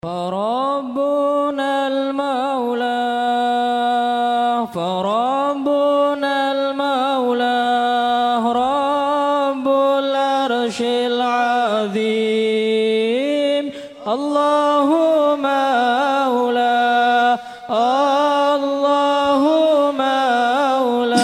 فربنا المولى رب العرش العظيم الله مولى الله مولى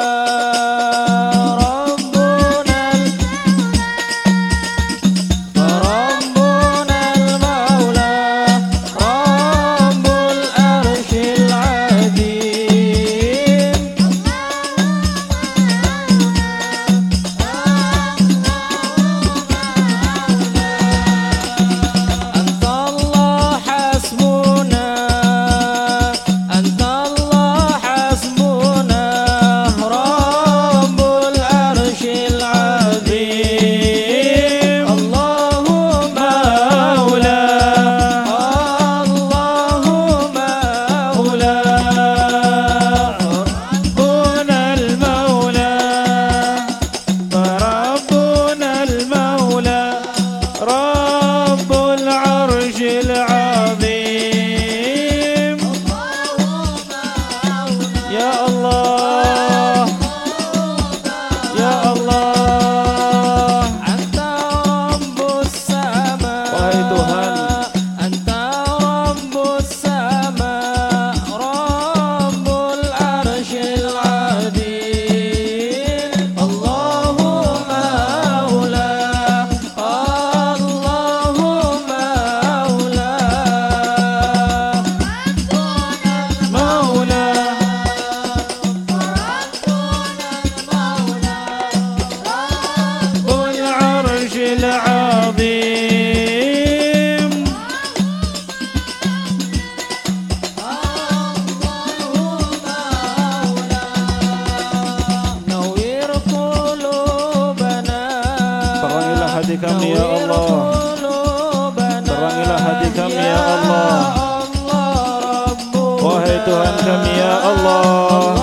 kami ya Allah, terangilah hati kami ya Allah, wahai Tuhan kami ya Allah.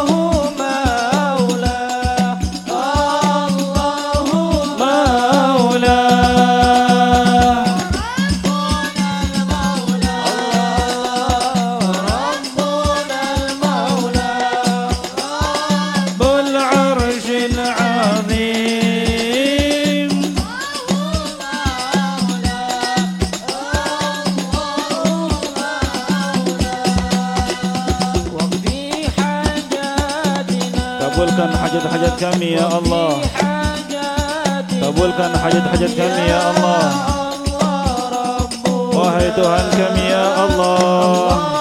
Kabulkan hajat-hajat kami ya Allah, kabulkan hajat-hajat kami ya Allah, wahai Tuhan kami ya Allah.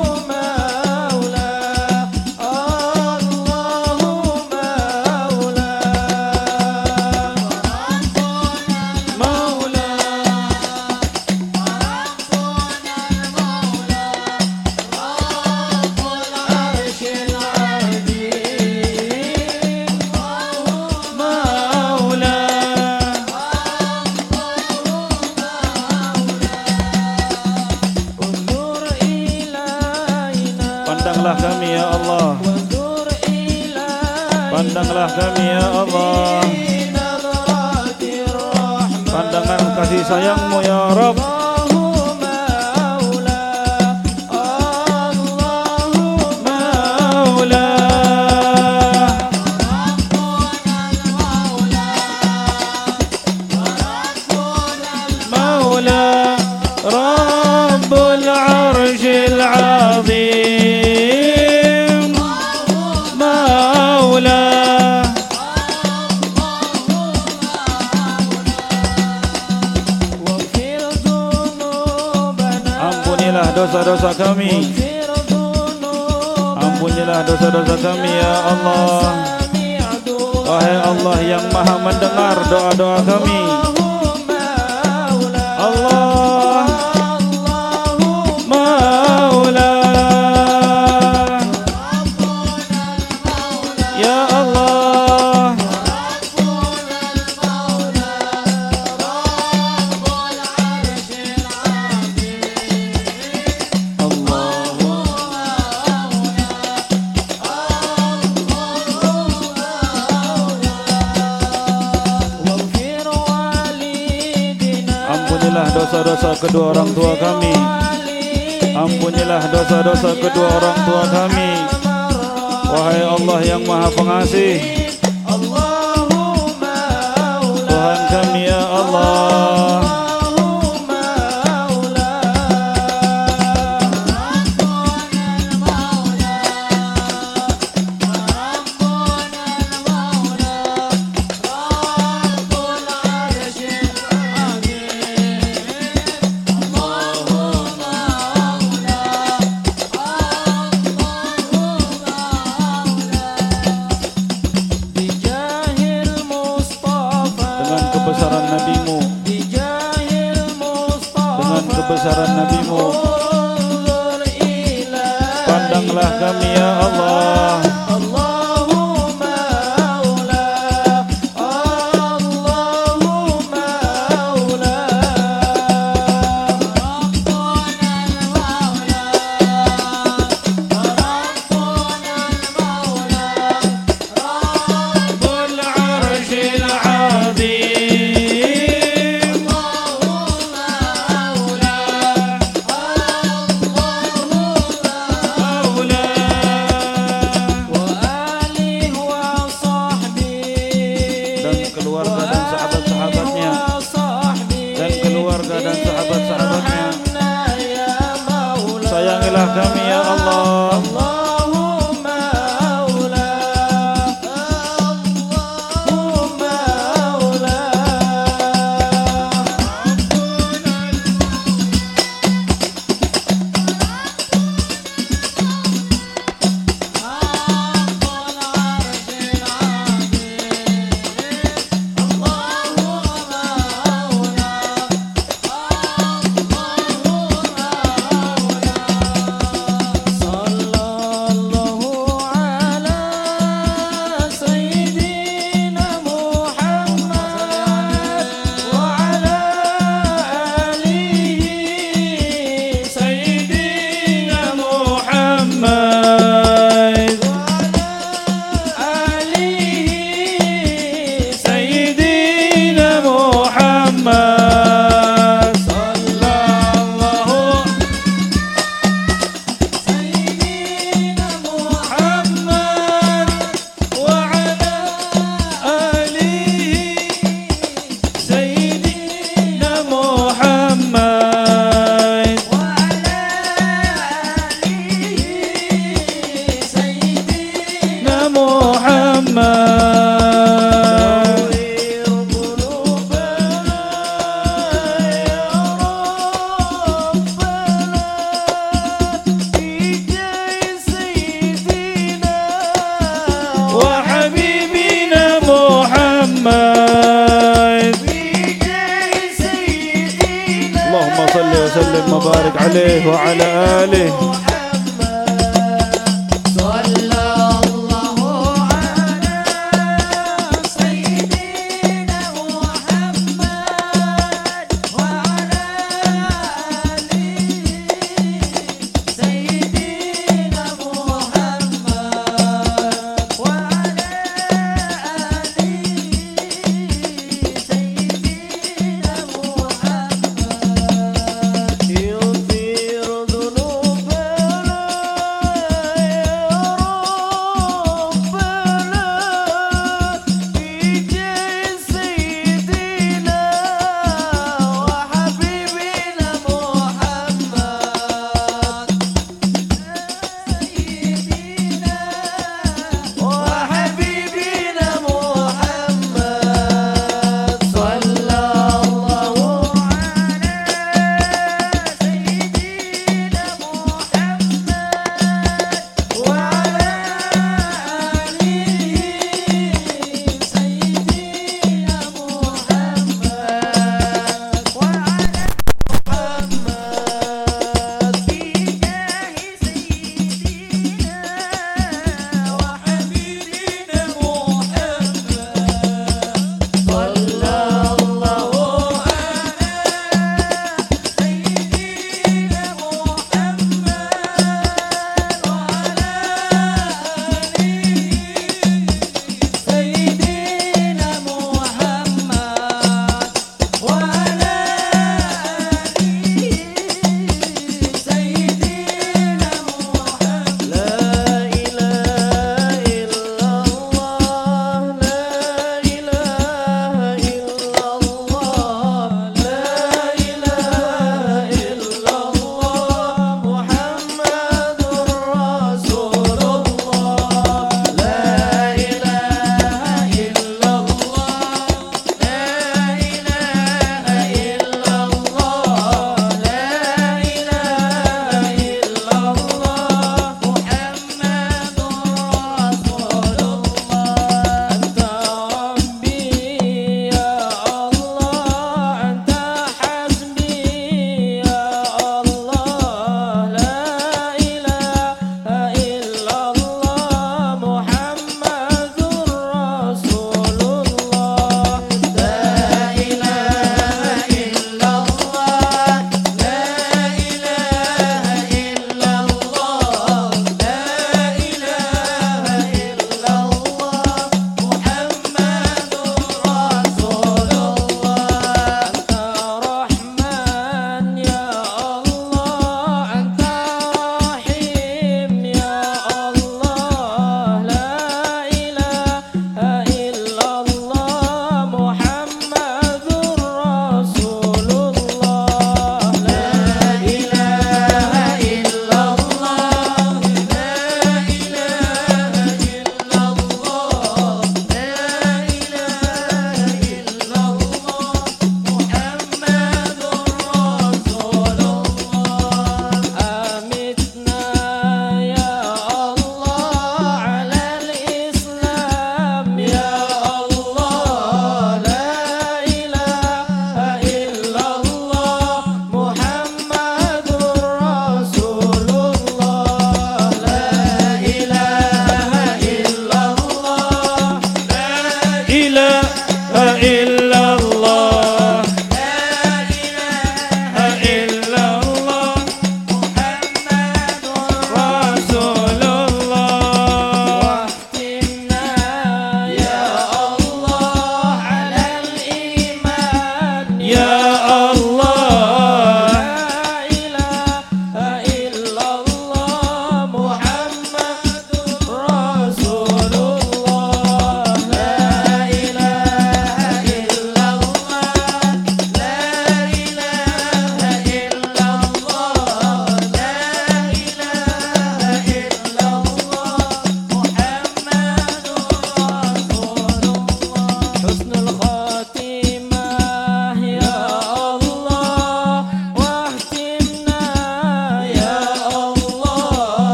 Pandanglah kami ya Allah, pandanglah kami ya Allah, pandangan kasih sayangmu ya Rabb. Ampunilah dosa-dosa kami, ampunilah dosa-dosa kami ya Allah, wahai Allah yang maha mendengar doa-doa kami. Allah Maula ya Allah, واغفر dosa-dosa kedua orang tua kami. Ampunilah dosa-dosa kedua orang tua kami. Wahai Allah yang Maha Pengasih, Tuhan kami ya Allah. Kebesaran Nabi-Mu, pandanglah kami ya Allah. Sayangilah kami ya Allah. Allahumma aula, Allahumma aula. اللهم صل وسلم وبارك عليه وعلى آله.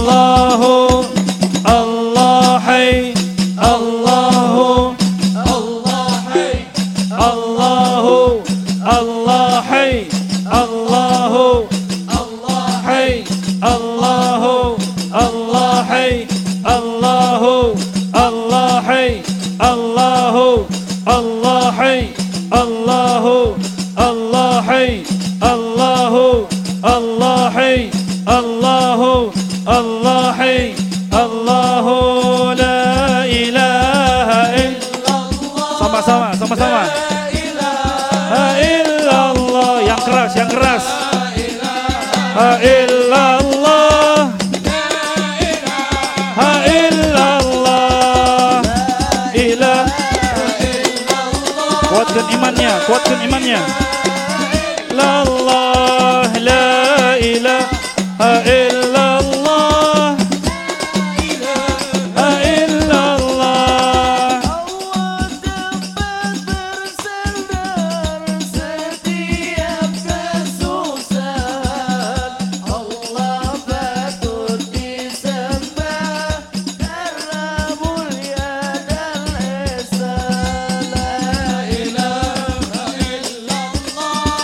Allahu Allah Hayy Allahu Allahu Allah Hayy Allahu Hayy Allahu Allah Hayy Allahu Allah Hayy Allahu Allah Hayy Allahu Allah Hayy Allahu Allah Hayy Allahu Allah Hayy Allahu la ilaha illallah. Sama-sama. La illallah. Yang keras. La illallah. La illallah. Kuatkan imannya. La Allah la ilaha illallah. La illallah. Allah dapat bersandar setiap kesusahan. Allah patut disembah karena mulia dan esa. La ilaha illallah.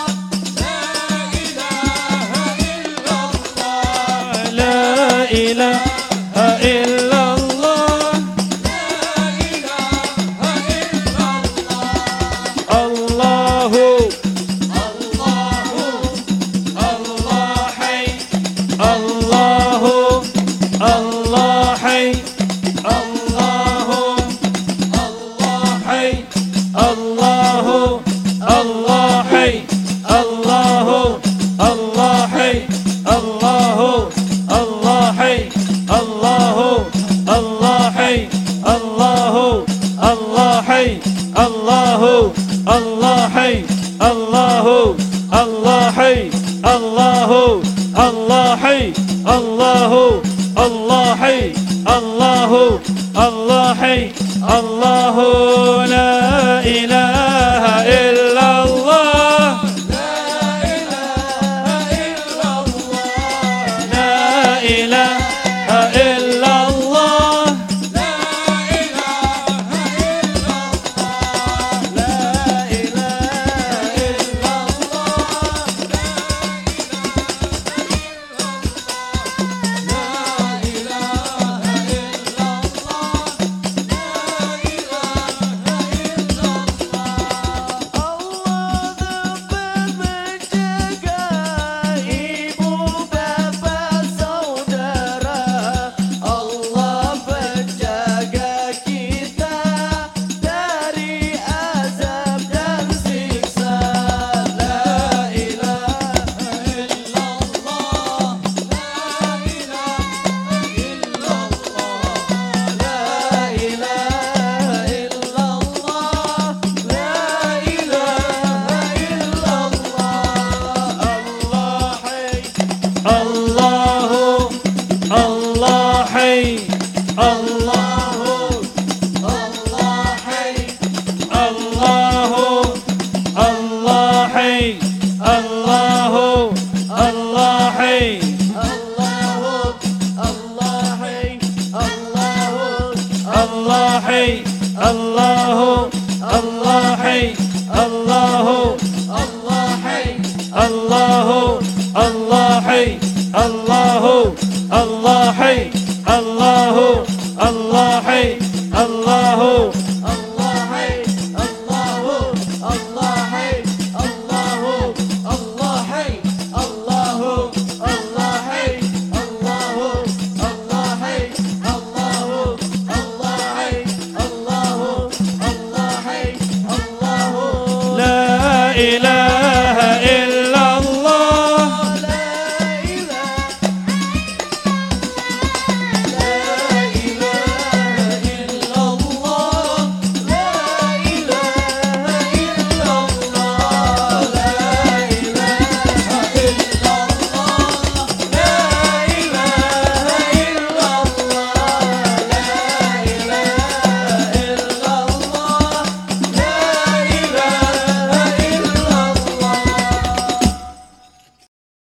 La ilaha illallah. Allahu Allah Hayy Allahu Allah Hayy Allahu Allah Hayy Allahu Allah Hayy Allahu Allah Hayy Allahu Allah Hayy Allahu Allah Hayy Allahu Allah Hayy Allahu Allah Hayy Allahu Allah Hayy Allahu Allah Hayy Allahu Allah Hayy Allahu Allah Hayy Allahu la ilaha illallah. La ilaha illallah. La ilaha illallah. La ilaha illallah. La ilaha Allah dapat menjaga ibu bapa saudara. Allah penjaga kita dari azab dan siksa. La ilaha illallah. La ilaha illallah. La ilaha illallah. La ilaha illallah. Allah Hayy Allahu Allah Hayy Allahu Allah Hayy Allahu Allah Hayy Allahu Allah Hayy Allahu Allah Hayy Allahu Allah Hayy Allahu Allah Hayy Allahu Allah Hayy Allahu Allah Hayy Allahu Allah Hayy Allahu Allah Hayy